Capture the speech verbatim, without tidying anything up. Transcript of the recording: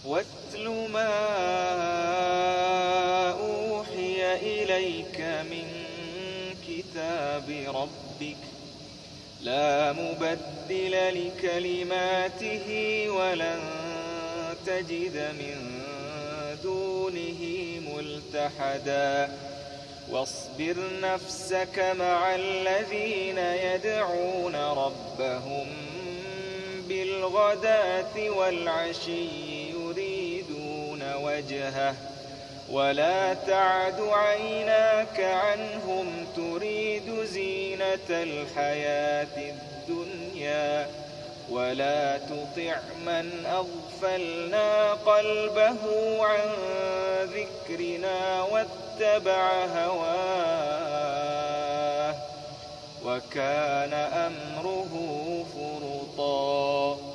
واتل ما أوحي إليك من كتاب ربك لا مبدل لكلماته ولن تجد من دونه ملتحدا واصبر نفسك مع الذين يدعون ربهم بالغداة والعشي يريدون وجهه ولا تعد عيناك عنهم تريد زينة الحياة الدنيا ولا تطع من أغفلنا قلبه عن ذكرنا واتبع هواه وكان أمره فرطا